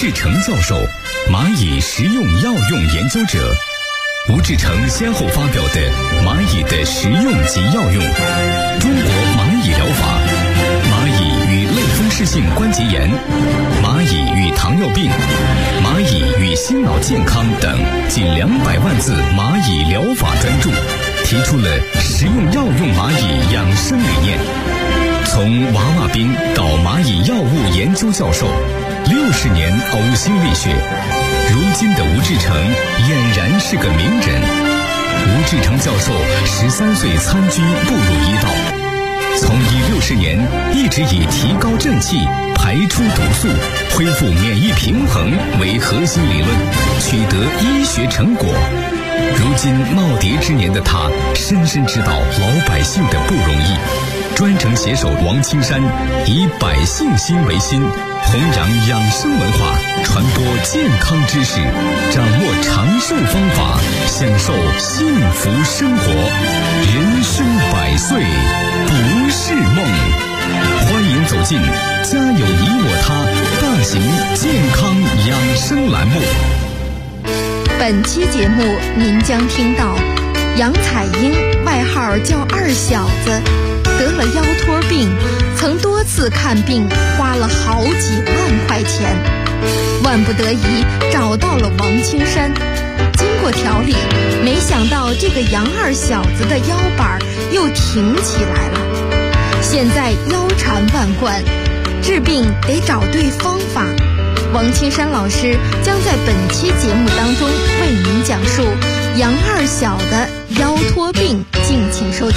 志成教授，蚂蚁实用药用研究者。吴志成先后发表的《蚂蚁的实用及药用》、《中国蚂蚁疗法》、《蚂蚁与类风湿性关节炎》、《蚂蚁与糖尿病》、《蚂蚁与心脑健康》等近200万字蚂蚁疗法专著，提出了实用药用蚂蚁养生理念。从娃娃兵到蚂蚁药物研究教授，60年呕心沥血，如今的吴志成俨然是个名人。吴志成教授13岁参军步入医道，从医60年一直以提高正气、排出毒素、恢复免疫平衡为核心理论，取得医学成果。如今耄耋之年的他，深深知道老百姓的不容易，专程携手王青山，以百姓心为心，弘扬养生文化，传播健康知识，掌握长寿方法，享受幸福生活。人生100岁不是梦。欢迎走进家有你我他大型健康养生栏目。 本期节目您将听到杨彩英，外号叫二小子，得了腰托病，曾多次看病，花了好几万块钱，万不得已找到了王青山。经过调理，没想到这个杨二小子的腰板又挺起来了。现在腰缠万贯，治病得找对方法。王青山老师将在本期节目当中为您讲述杨二小的腰托病，敬请收听。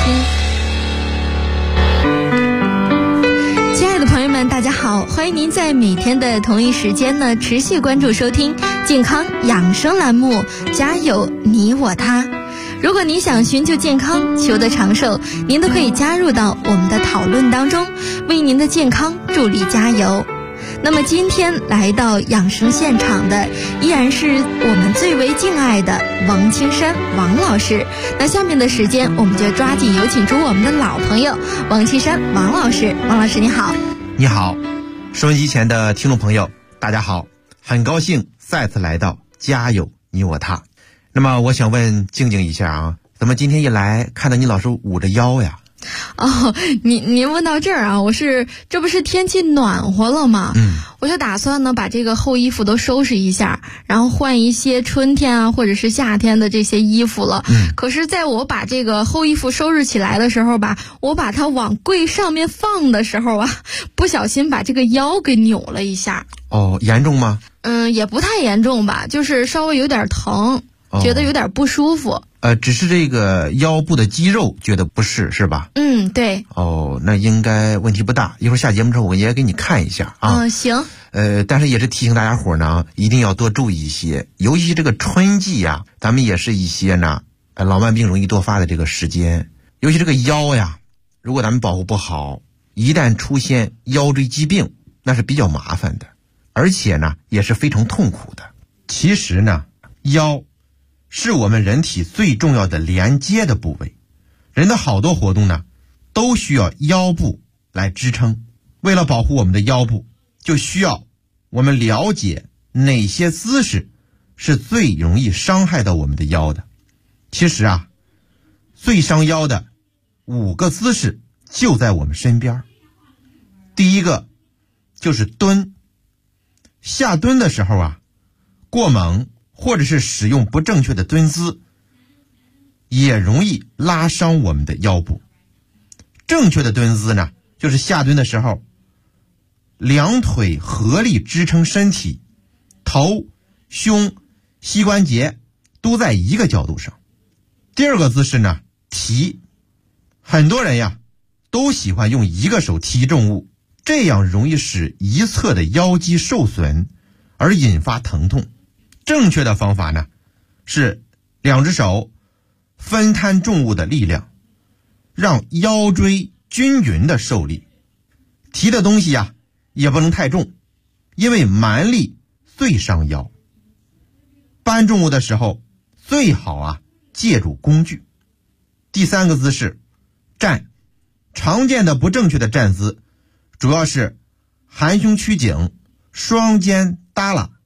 亲爱的朋友们，大家好，欢迎您在每天的同一时间呢持续关注收听健康养生栏目，家有你我他。如果您想寻求健康，求得长寿，您都可以加入到我们的讨论当中，为您的健康助力加油。那么今天来到养生现场的依然是我们最为敬爱的王青山王老师。那下面的时间我们就抓紧有请出我们的老朋友王青山王老师。王老师你好。 你好，收音机前的听众朋友大家好，很高兴再次来到家有你我他。那么我想问静静一下啊，怎么今天一来看到你老是捂着腰呀？ 哦，您问到这儿啊，这不是天气暖和了吗？我就打算呢把这个厚衣服都收拾一下，然后换一些春天啊或者是夏天的这些衣服了。可是在我把这个厚衣服收拾起来的时候吧，我把它往柜上面放的时候啊，不小心把这个腰给扭了一下。 哦，严重吗？ 也不太严重吧，就是稍微有点疼，觉得有点不舒服。 只是这个腰部的肌肉觉得不适是吧？ 对。 哦，那应该问题不大，一会儿下节目之后我也给你看一下啊。 行。 但是也是提醒大家伙呢，一定要多注意一些，尤其这个春季呀，咱们也是一些呢老慢病容易多发的这个时间，尤其这个腰呀，如果咱们保护不好，一旦出现腰椎疾病，那是比较麻烦的，而且呢也是非常痛苦的。其实呢，腰是我们人体最重要的连接的部位，人的好多活动呢都需要腰部来支撑。为了保护我们的腰部，就需要我们了解哪些姿势是最容易伤害到我们的腰的。其实啊，最伤腰的5个姿势就在我们身边。第一个就是蹲。下蹲的时候啊，过猛或者是使用不正确的蹲姿，也容易拉伤我们的腰部。正确的蹲姿呢，就是下蹲的时候，两腿合力支撑身体，头、胸、膝关节都在一个角度上。第二个姿势呢，提。很多人呀，都喜欢用一个手提重物，这样容易使一侧的腰肌受损，而引发疼痛。正确的方法呢，是2只手分摊重物的力量，让腰椎均匀的受力。提的东西呀，也不能太重，因为蛮力最伤腰。搬重物的时候，最好啊借助工具。第3个姿势，站。常见的不正确的站姿，主要是含胸曲颈、双肩耷拉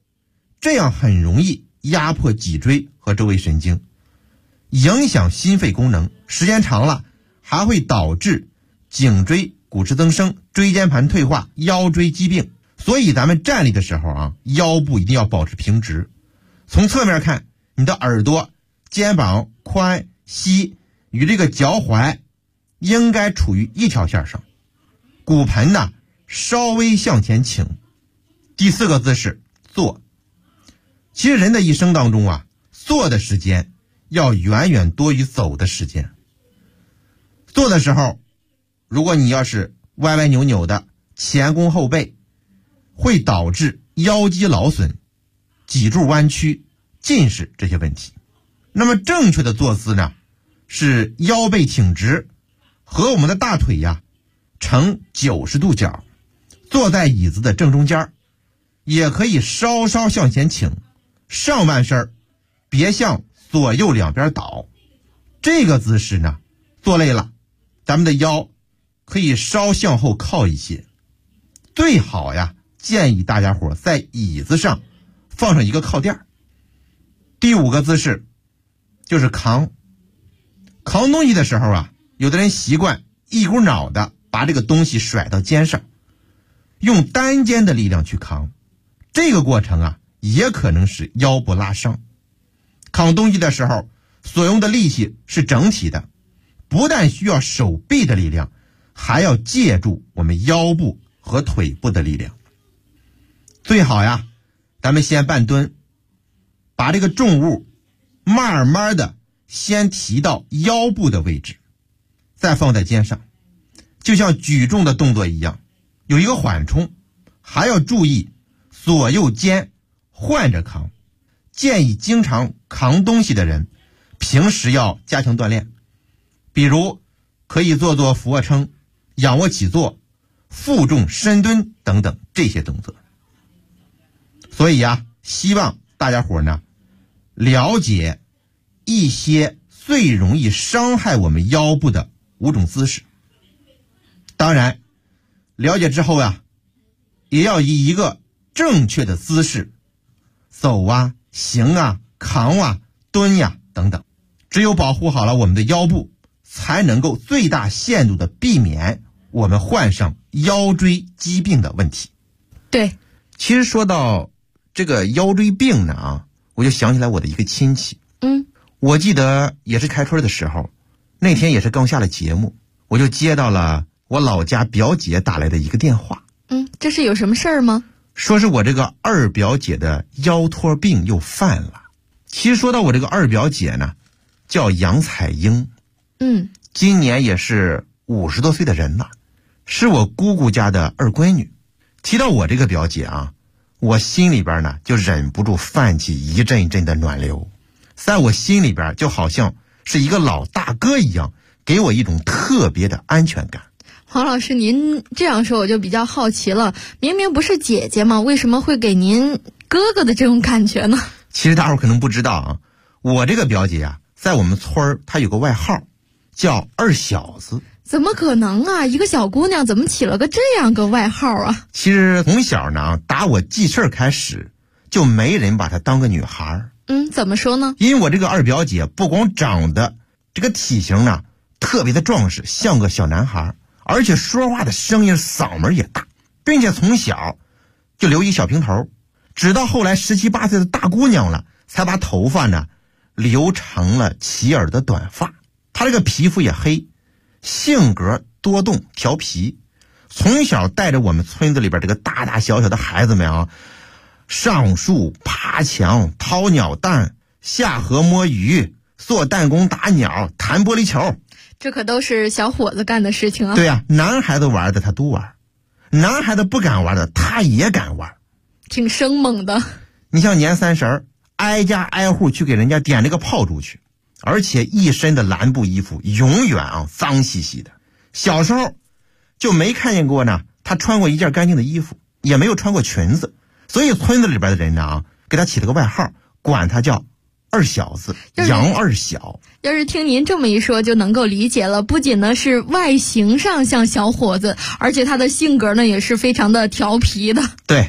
这样很容易压迫脊椎和周围神经，影响心肺功能，时间长了还会导致颈椎骨质增生、椎间盘退化、腰椎疾病。所以咱们站立的时候啊，腰部一定要保持平直。从侧面看，你的耳朵、肩膀、髋、膝与这个脚踝应该处于一条线上，骨盆呢稍微向前倾。第4个姿势，坐。其实人的一生当中啊，坐的时间要远远多于走的时间。坐的时候，如果你要是歪歪扭扭的，前弓后背，会导致腰肌劳损、脊柱弯曲、近视这些问题。那么正确的坐姿呢，是腰背挺直，和我们的大腿呀呈90度角，坐在椅子的正中间，也可以稍稍向前倾，上半身别向左右两边倒。这个姿势呢，坐累了，咱们的腰可以稍向后靠一些。最好呀，建议大家伙在椅子上放上一个靠垫。第5个姿势就是扛。扛东西的时候啊，有的人习惯一股脑的把这个东西甩到肩上，用单肩的力量去扛，这个过程啊也可能使腰部拉伤。扛东西的时候所用的力气是整体的，不但需要手臂的力量，还要借助我们腰部和腿部的力量。最好呀，咱们先半蹲，把这个重物慢慢的先提到腰部的位置，再放在肩上，就像举重的动作一样，有一个缓冲，还要注意左右肩换着扛。建议经常扛东西的人平时要加强锻炼，比如可以做做俯卧撑、仰卧起坐、负重深蹲等等这些动作。所以啊，希望大家伙呢了解一些最容易伤害我们腰部的5种姿势。当然，了解之后啊，也要以一个正确的姿势走啊、行啊、扛啊、蹲呀等等。只有保护好了我们的腰部，才能够最大限度的避免我们患上腰椎疾病的问题。 对， 其实说到这个腰椎病呢啊，我就想起来我的一个亲戚。我记得也是开春的时候，那天也是刚下了节目，我就接到了我老家表姐打来的一个电话。 这是有什么事儿吗？ 说是我这个二表姐的腰托病又犯了。其实说到我这个二表姐呢，叫杨彩英。今年也是50多岁的人了，是我姑姑家的二闺女。提到我这个表姐啊，我心里边呢就忍不住泛起一阵一阵的暖流，在我心里边就好像是一个老大哥一样，给我一种特别的安全感。 黄老师，您这样说我就比较好奇了，明明不是姐姐吗？为什么会给您哥哥的这种感觉呢？ 其实大伙可能不知道啊，我这个表姐啊，在我们村儿她有个外号叫二小子。 怎么可能啊，一个小姑娘怎么起了个这样个外号啊？ 其实从小呢，打我记事开始，就没人把她当个女孩。 怎么说呢？ 因为我这个二表姐不光长得这个体型呢特别的壮实，像个小男孩，而且说话的声音嗓门也大，并且从小就留一小平头，直到后来17、18岁的大姑娘了，才把头发呢留成了齐耳的短发。她这个皮肤也黑，性格多动调皮，从小带着我们村子里边这个大大小小的孩子们啊，上树爬墙掏鸟蛋，下河摸鱼，做弹弓打鸟，弹玻璃球。 这可都是小伙子干的事情啊。 对啊，男孩子玩的他都玩，男孩子不敢玩的他也敢玩， 挺生猛的。 你像年30挨家挨户去给人家点这个炮竹去，而且一身的蓝布衣服，永远啊脏兮兮的。小时候就没看见过呢他穿过一件干净的衣服，也没有穿过裙子，所以村子里边的人呢给他起了个外号，管他叫二小子，杨二小。 要是听您这么一说就能够理解了，不仅呢是外形上像小伙子，而且他的性格呢也是非常的调皮的。 对，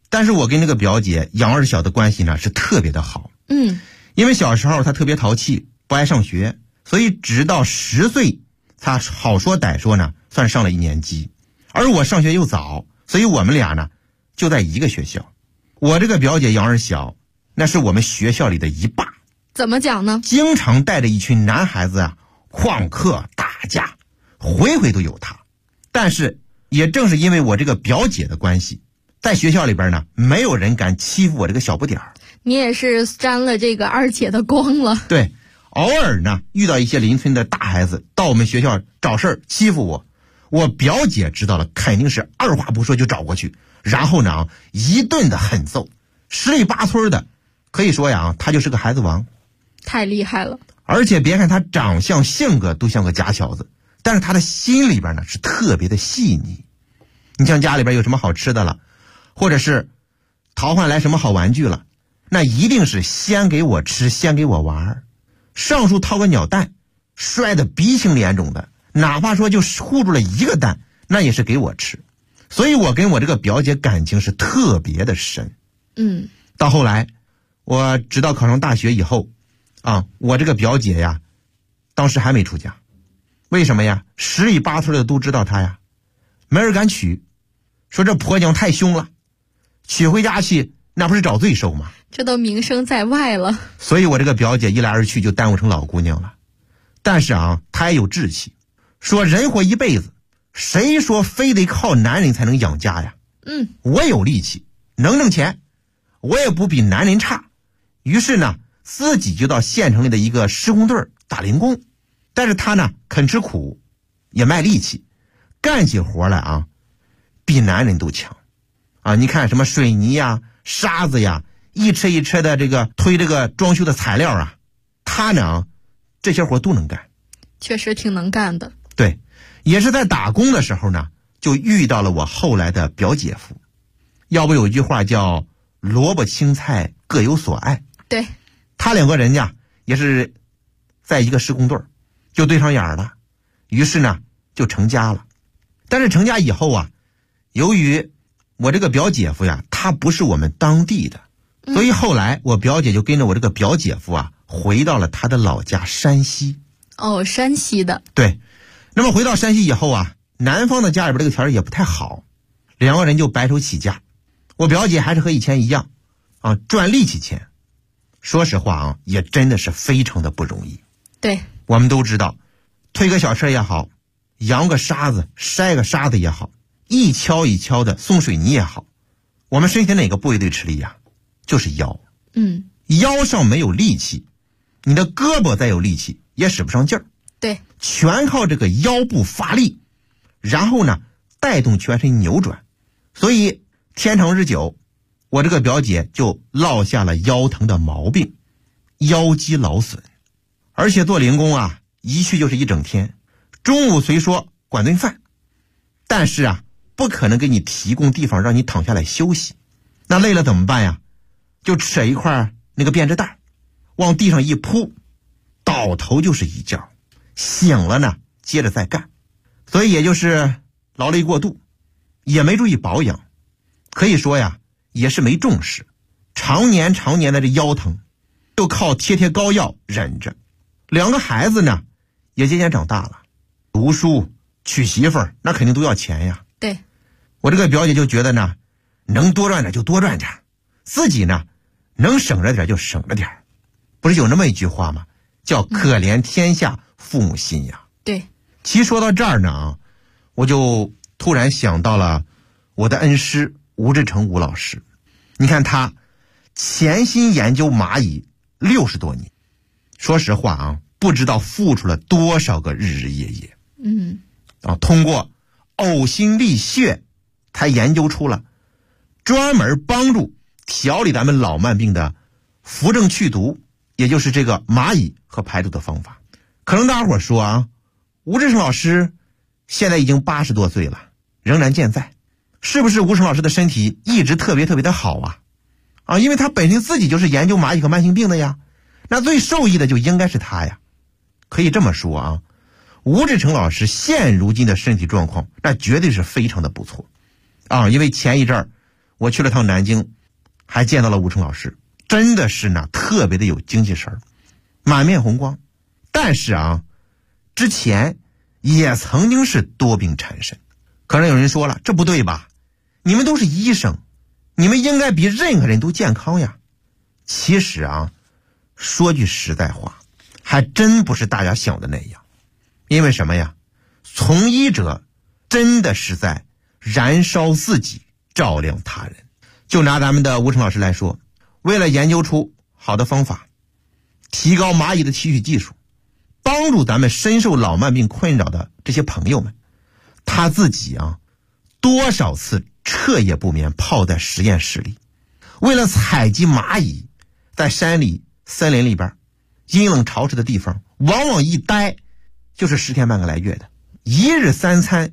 但是我跟那个表姐杨二小的关系呢是特别的好。因为小时候她特别淘气，不爱上学，所以直到10岁，她好说歹说呢算上了1年级。而我上学又早，所以我们俩呢就在一个学校。我这个表姐杨二小那是我们学校里的一霸。 怎么讲呢？ 经常带着一群男孩子啊旷课打架，回回都有她。但是也正是因为我这个表姐的关系，在学校里边呢没有人敢欺负我这个小不点儿。 你也是沾了这个二姐的光了。 对，偶尔呢遇到一些邻村的大孩子到我们学校找事儿欺负我，我表姐知道了肯定是二话不说就找过去，然后呢一顿的狠揍，十里八村的，可以说呀她就是个孩子王。 太厉害了。 而且别看她长相性格都像个假小子，但是她的心里边呢是特别的细腻。你像家里边有什么好吃的了，或者是淘换来什么好玩具了，那一定是先给我吃，先给我玩。上树掏个鸟蛋，摔得鼻青脸肿的，哪怕说就护住了一个蛋，那也是给我吃。所以我跟我这个表姐感情是特别的深。到后来我直到考上大学以后啊，我这个表姐呀当时还没出嫁。为什么呀？十里八村的都知道她呀，没人敢娶，说这婆娘太凶了，娶回家去那不是找罪受吗？ 这都名声在外了。 所以我这个表姐一来二去就耽误成老姑娘了。但是啊她也有志气，说人活一辈子，谁说非得靠男人才能养家呀？我有力气能挣钱，我也不比男人差。于是呢自己就到县城里的一个施工队打零工。但是她呢肯吃苦，也卖力气，干起活来啊比男人都强啊！你看什么水泥呀、沙子呀，一车一车的这个推这个装修的材料啊，她呢这些活都能干。 确实挺能干的。 对，也是在打工的时候呢就遇到了我后来的表姐夫。要不有一句话叫萝卜青菜各有所爱。 对， 他两个人呀也是在一个施工队就对上眼了，于是呢就成家了。但是成家以后啊，由于我这个表姐夫呀他不是我们当地的，所以后来我表姐就跟着我这个表姐夫啊回到了他的老家山西。 山西的。 对，那么回到山西以后啊，南方的家里边这个条件也不太好，两个人就白手起家。我表姐还是和以前一样啊赚力气钱。说实话啊，也真的是非常的不容易。 对， 我们都知道，推个小车也好，扬个沙子、筛个沙子也好，一锹一锹的送水泥也好，我们身体哪个部位最吃力呀？就是腰。腰上没有力气，你的胳膊再有力气也使不上劲儿。 对， 全靠这个腰部发力，然后呢带动全身扭转。所以天长日久，我这个表姐就落下了腰疼的毛病，腰肌劳损。而且做零工啊，一去就是一整天，中午虽说管顿饭，但是啊不可能给你提供地方让你躺下来休息。那累了怎么办呀？就扯一块那个编织袋往地上一铺，倒头就是一觉，醒了呢接着再干。所以也就是劳累过度，也没注意保养，可以说呀也是没重视，常年的这腰疼都靠贴膏药忍着。两个孩子呢也渐渐长大了，读书娶媳妇儿那肯定都要钱呀。 对， 我这个表姐就觉得呢能多赚点就多赚点，自己呢能省着点就省着点。不是有那么一句话吗？叫可怜天下父母心呀。 对， 其实说到这儿呢，我就突然想到了我的恩师吴志成吴老师。你看他潜心研究蚂蚁60多年，说实话啊，不知道付出了多少个日日夜夜。通过呕心沥血，才研究出了专门帮助调理咱们老慢病的扶正祛毒，也就是这个蚂蚁和排毒的方法。可能大家伙说啊，吴志成老师现在已经80多岁了，仍然健在，是不是吴成老师的身体一直特别的好啊？因为他本身自己就是研究蚂蚁和慢性病的呀，那最受益的就应该是他呀。可以这么说啊，吴志成老师现如今的身体状况那绝对是非常的不错啊。因为前一阵儿我去了趟南京，还见到了吴成老师，真的是呢特别的有精气神，满面红光。但是啊，之前也曾经是多病缠身。可能有人说了，这不对吧？你们都是医生，你们应该比任何人都健康呀。其实啊，说句实在话，还真不是大家想的那样。因为什么呀？从医者真的是在燃烧自己，照亮他人。就拿咱们的吴成老师来说，为了研究出好的方法，提高蚂蚁的提取技术，帮助咱们深受老慢病困扰的这些朋友们，他自己啊，多少次彻夜不眠泡在实验室里，为了采集蚂蚁，在山里森林里边阴冷潮湿的地方，往往一待就是10天半个来月的，一日3餐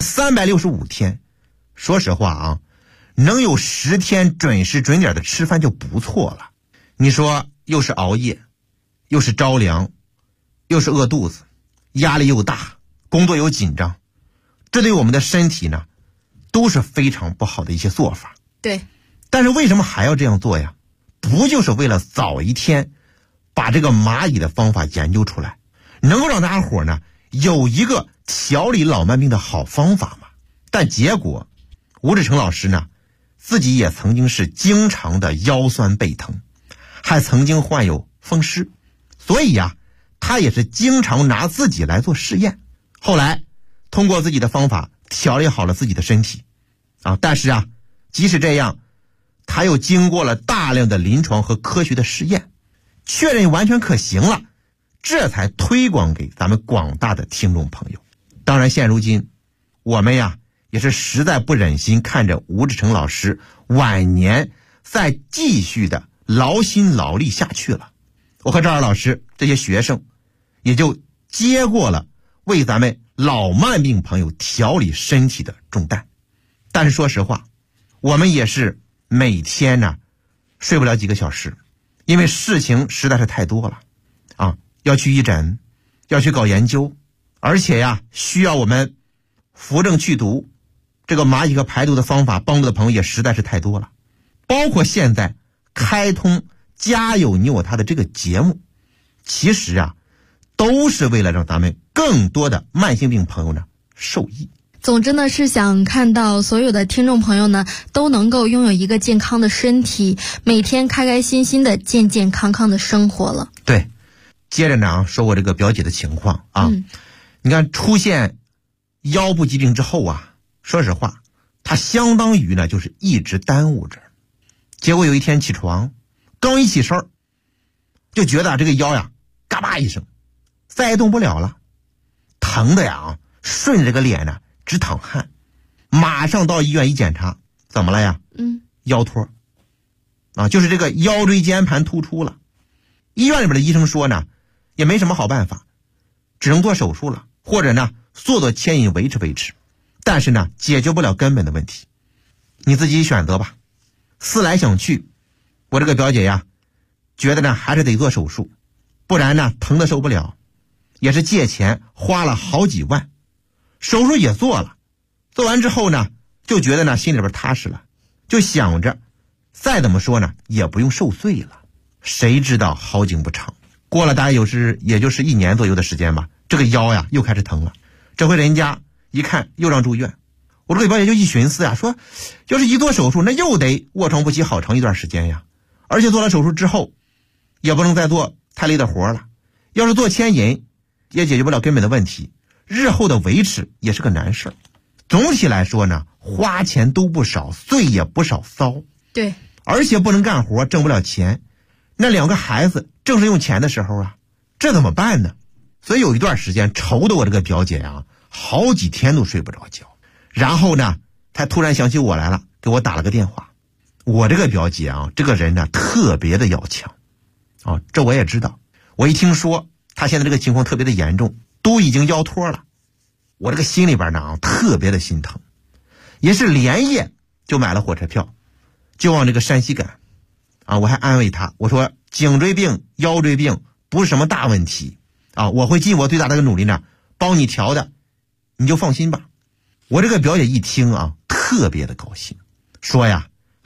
365天。说实话啊，能有10天准时准点的吃饭就不错了。你说又是熬夜，又是着凉，又是饿肚子，压力又大，工作又紧张，这对我们的身体呢都是非常不好的一些做法。 对， 但是为什么还要这样做呀？不就是为了早一天把这个蚂蚁的方法研究出来，能够让大家伙呢有一个调理老慢病的好方法嘛？但结果吴志成老师呢自己也曾经是经常的腰酸背疼，还曾经患有风湿，所以呀他也是经常拿自己来做试验。后来通过自己的方法调理好了自己的身体啊，但是啊即使这样，他又经过了大量的临床和科学的试验，确认完全可行了，这才推广给咱们广大的听众朋友。当然现如今我们呀也是实在不忍心看着吴志成老师晚年再继续的劳心劳力下去了，我和赵二老师这些学生也就接过了为咱们老慢病朋友调理身体的重担。但是说实话，我们也是每天呢睡不了几个小时，因为事情实在是太多了啊，要去义诊，要去搞研究，而且呀需要我们扶正祛毒，这个蚂蚁和排毒的方法帮助的朋友也实在是太多了。包括现在开通家有你我他的这个节目，其实啊都是为了让咱们更多的慢性病朋友呢受益。 总之呢，是想看到所有的听众朋友呢都能够拥有一个健康的身体，每天开开心心的健健康康的生活了。 对，接着呢说我这个表姐的情况啊，你看出现腰部疾病之后啊，说实话她相当于呢就是一直耽误着。结果有一天起床，刚一起身就觉得这个腰呀嘎巴一声再也动不了了，疼的呀顺着这个脸呢直淌汗，马上到医院一检查，怎么了呀？腰托啊，就是这个腰椎间盘突出了。医院里边的医生说呢也没什么好办法，只能做手术了，或者呢做牵引维持，但是呢解决不了根本的问题，你自己选择吧。思来想去，我这个表姐呀觉得呢还是得做手术，不然呢疼得受不了，也是借钱花了好几万，手术也做了，做完之后呢就觉得呢心里边踏实了，就想着再怎么说呢也不用受罪了。谁知道好景不长，过了大概也就是1年左右的时间吧，这个腰呀又开始疼了。这回人家一看又让住院，我这个表姐就一寻思呀，说要是一做手术那又得卧床不起好长一段时间呀，而且做了手术之后也不能再做太累的活了，要是做牵引也解决不了根本的问题，日后的维持也是个难事。总体来说呢，花钱都不少，罪也不少骚。 对， 而且不能干活，挣不了钱，那2个孩子正是用钱的时候啊，这怎么办呢？所以有一段时间愁得我这个表姐啊好几天都睡不着觉。然后呢她突然想起我来了，给我打了个电话。我这个表姐啊这个人呢特别的要强啊，这我也知道。我一听说她现在这个情况特别的严重，都已经腰托了，我这个心里边呢特别的心疼，也是连夜就买了火车票，就往这个山西赶啊。我还安慰她，我说颈椎病腰椎病不是什么大问题啊，我会尽我最大的努力呢帮你调的，你就放心吧。我这个表姐一听啊特别的高兴，说呀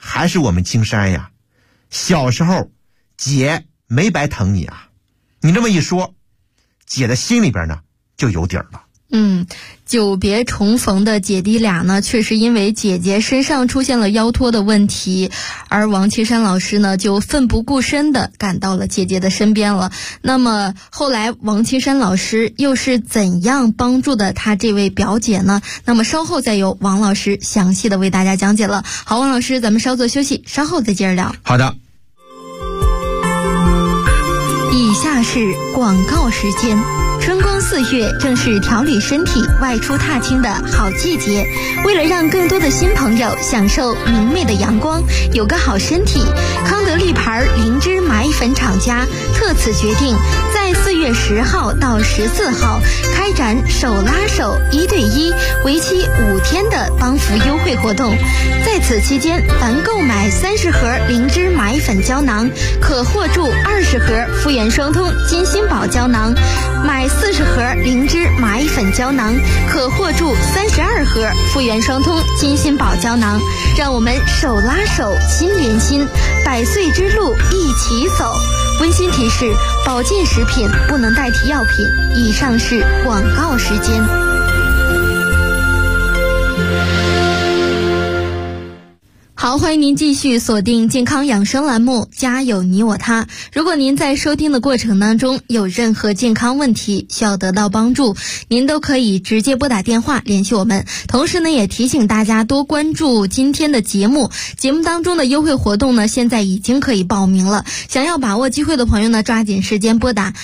还是我们青山呀，小时候姐没白疼你啊。你这么一说，姐的心里边呢就有底儿了。 久别重逢的姐弟俩呢，确实因为姐姐身上出现了腰托的问题，而王岐山老师呢就奋不顾身地赶到了姐姐的身边了。那么后来王岐山老师又是怎样帮助的他这位表姐呢？那么稍后再由王老师详细的为大家讲解了。好，王老师，咱们稍作休息，稍后再接着聊。 好的。 以下是广告时间。春光4月正是调理身体、外出踏青的好季节。为了让更多的新朋友享受明媚的阳光，有个好身体，康德利牌灵芝麻衣粉厂家特此决定，在4月10号到14号开展手拉手1对1为期5天的帮扶优惠活动。在此期间，凡购买30盒灵芝麻衣粉胶囊，可获助20盒复原双通金心宝胶囊；买40盒灵芝麻衣粉胶囊，可获助32盒复原双通金心宝胶囊。让我们手拉手，心连心，100岁之路一起走。温馨提示：保健食品不能代替药品。以上是广告时间。好，欢迎您继续锁定健康养生栏目，家有你我他。如果您在收听的过程当中有任何健康问题需要得到帮助，您都可以直接拨打电话联系我们。同时呢，也提醒大家多关注今天的节目当中的优惠活动呢，现在已经可以报名了。想要把握机会的朋友呢，抓紧时间拨打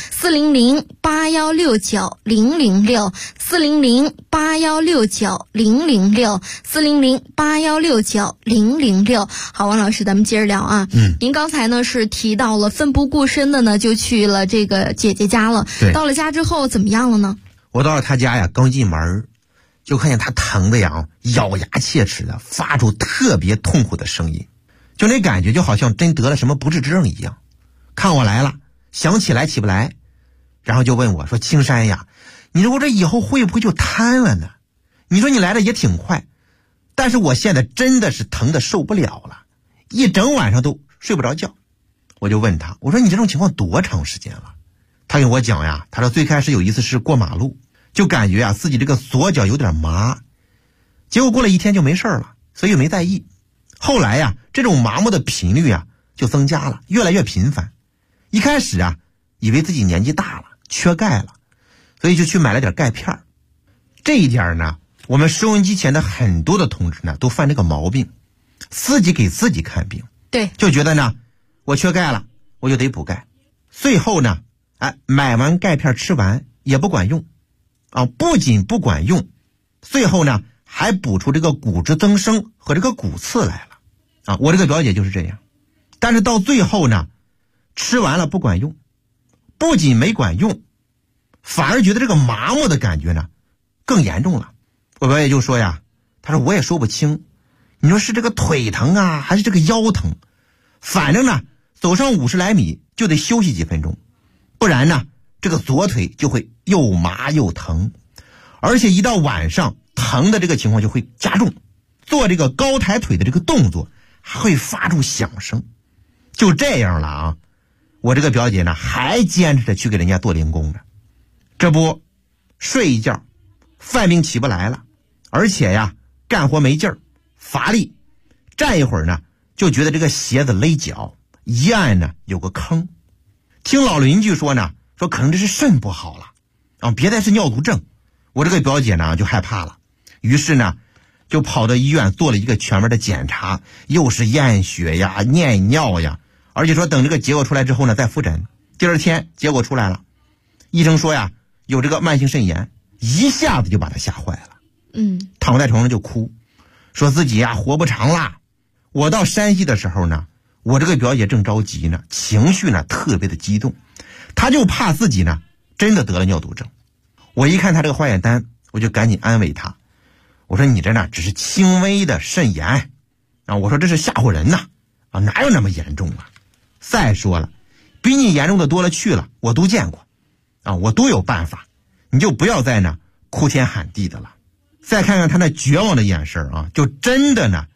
400-8169-006 400-8169-006 400-8169-006。好，王老师，咱们接着聊啊。您刚才呢是提到了奋不顾身的呢就去了这个姐姐家了。 对。 到了家之后怎么样了呢？ 我到了她家呀，刚进门就看见她疼的呀，咬牙切齿的发出特别痛苦的声音，就那感觉就好像真得了什么不治之症一样。看我来了，想起来起不来，然后就问我说：“青山呀，你说我这以后会不会就瘫了呢？你说你来的也挺快。但是我现在真的是疼得受不了了，一整晚上都睡不着觉。”我就问他，我说：“你这种情况多长时间了？”他跟我讲呀，他说最开始有一次是过马路，就感觉自己这个左脚有点麻，结果过了1天就没事了，所以没在意。后来呀，这种麻木的频率就增加了，越来越频繁。一开始以为自己年纪大了，缺钙了，所以就去买了点钙片。这一点呢，我们收音机前的很多的同志呢都犯这个毛病，自己给自己看病。 对， 就觉得呢我缺钙了，我就得补钙。最后呢买完钙片吃完也不管用不仅不管用，最后呢还补出这个骨质增生和这个骨刺来了我这个表姐就是这样。但是到最后呢，吃完了不管用，不仅没管用，反而觉得这个麻木的感觉呢更严重了。我表姐就说呀，她说我也说不清，你说是这个腿疼还是这个腰疼，反正呢走上50来米就得休息几分钟，不然呢这个左腿就会又麻又疼，而且一到晚上疼的这个情况就会加重，做这个高抬腿的这个动作还会发出响声。就这样了我这个表姐呢还坚持着去给人家做零工呢。这不睡一觉犯病起不来了，而且呀干活没劲儿，乏力，站一会儿呢就觉得这个鞋子勒脚，一按呢有个坑。听老邻居说呢，说可能这是肾不好了别再是尿毒症。我这个表姐呢就害怕了，于是呢就跑到医院做了一个全面的检查，又是验血呀验尿呀，而且说等这个结果出来之后呢再复诊。第2天结果出来了，医生说呀有这个慢性肾炎，一下子就把他吓坏了。躺在床上就哭，说自己活不长了。我到山西的时候呢，我这个表姐正着急呢，情绪呢特别的激动，她就怕自己呢真的得了尿毒症。我一看她这个化验单，我就赶紧安慰她，我说你这呢只是轻微的肾炎我说这是吓唬人呐哪有那么严重再说了，比你严重的多了去了，我都见过我都有办法，你就不要再呢哭天喊地的了。再看看他那绝望的眼神就真的呢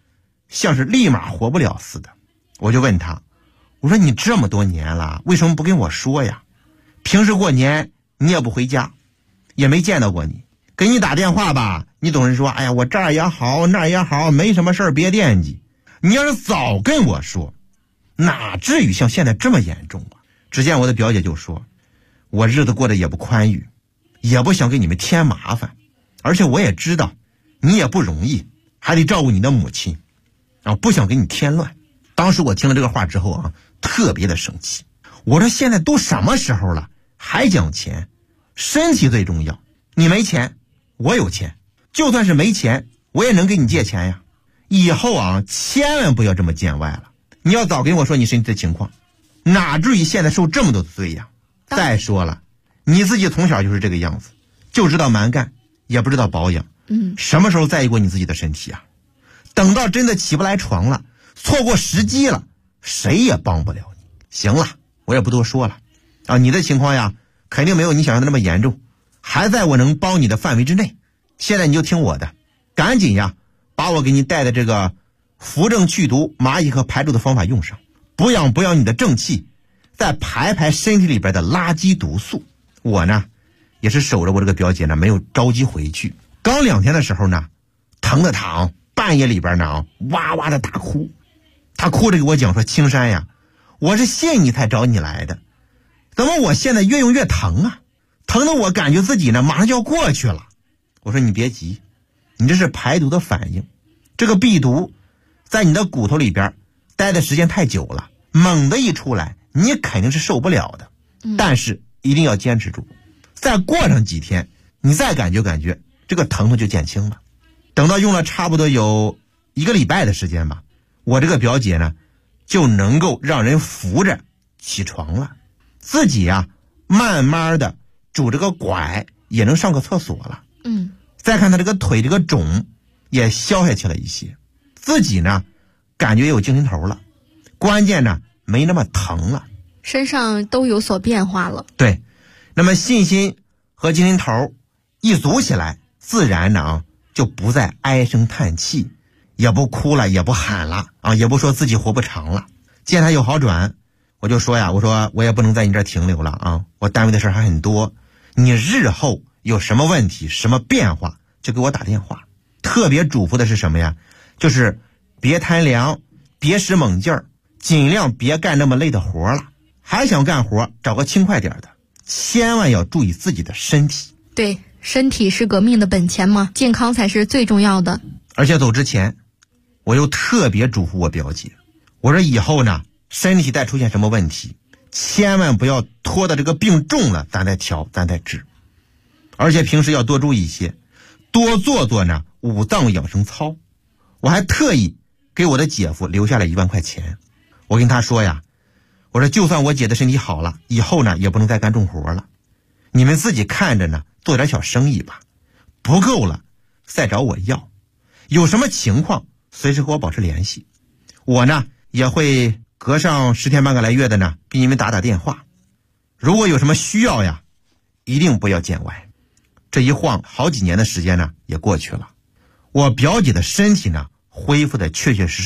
像是立马活不了似的。我就问他，我说你这么多年了，为什么不跟我说呀？平时过年你也不回家，也没见到过你，给你打电话吧，你总是说哎呀我这儿也好那儿也好，没什么事儿别惦记。你要是早跟我说，哪至于像现在这么严重啊？只见我的表姐就说，我日子过得也不宽裕，也不想给你们添麻烦，而且我也知道你也不容易，还得照顾你的母亲啊，不想给你添乱。当时我听了这个话之后啊，特别的生气。我说现在都什么时候了，还讲钱？身体最重要。你没钱，我有钱，就算是没钱，我也能给你借钱呀。以后啊，千万不要这么见外了。你要早跟我说你身体的情况，哪至于现在受这么多的罪呀？再说了，你自己从小就是这个样子，就知道蛮干，也不知道保养。什么时候在意过你自己的身体啊？等到真的起不来床了，错过时机了，谁也帮不了你。行了，我也不多说了啊，你的情况呀，肯定没有你想象的那么严重，还在我能帮你的范围之内。现在你就听我的，赶紧呀，把我给你带的这个扶正祛毒蚂蚁和排毒的方法用上，补养你的正气，再排身体里边的垃圾毒素。我呢，也是守着我这个表姐呢，没有着急回去。刚2天的时候呢，疼的躺，半夜里边呢哇哇的大哭。她哭着给我讲说，青山呀，我是信你才找你来的，怎么我现在越用越疼啊？疼得我感觉自己呢马上就要过去了。我说你别急，你这是排毒的反应，这个避毒在你的骨头里边待的时间太久了，猛的一出来你肯定是受不了的。但是一定要坚持住，再过上几天你再感觉这个疼痛就减轻了。等到用了差不多有1个礼拜的时间吧，我这个表姐呢就能够让人扶着起床了，自己呀慢慢的拄着个拐也能上个厕所了。再看她这个腿这个肿也消下去了一些，自己呢感觉有精神头了，关键呢没那么疼了， 身上都有所变化了。 对，那么信心和精神头一足起来，自然呢就不再唉声叹气，也不哭了，也不喊了啊，也不说自己活不长了。见他有好转，我就说呀，我说我也不能在你这儿停留了啊，我单位的事还很多，你日后有什么问题什么变化就给我打电话。特别嘱咐的是什么呀？就是别贪凉，别使猛劲儿，尽量别干那么累的活了，还想干活找个轻快点的，千万要注意自己的身体。 对，身体是革命的本钱嘛，健康才是最重要的。 而且走之前我又特别嘱咐我表姐，我说以后呢身体再出现什么问题，千万不要拖到这个病重了咱再调咱再治，而且平时要多注意一些，多做呢五脏养生操。我还特意给我的姐夫留下了1万块钱，我跟他说呀，我说就算我姐的身体好了，以后呢也不能再干重活了，你们自己看着呢做点小生意吧，不够了再找我要，有什么情况随时和我保持联系，我呢也会隔上10天半个来月的呢给你们打打电话，如果有什么需要呀一定不要见外。这一晃好几年的时间呢也过去了，我表姐的身体呢恢复的确确实实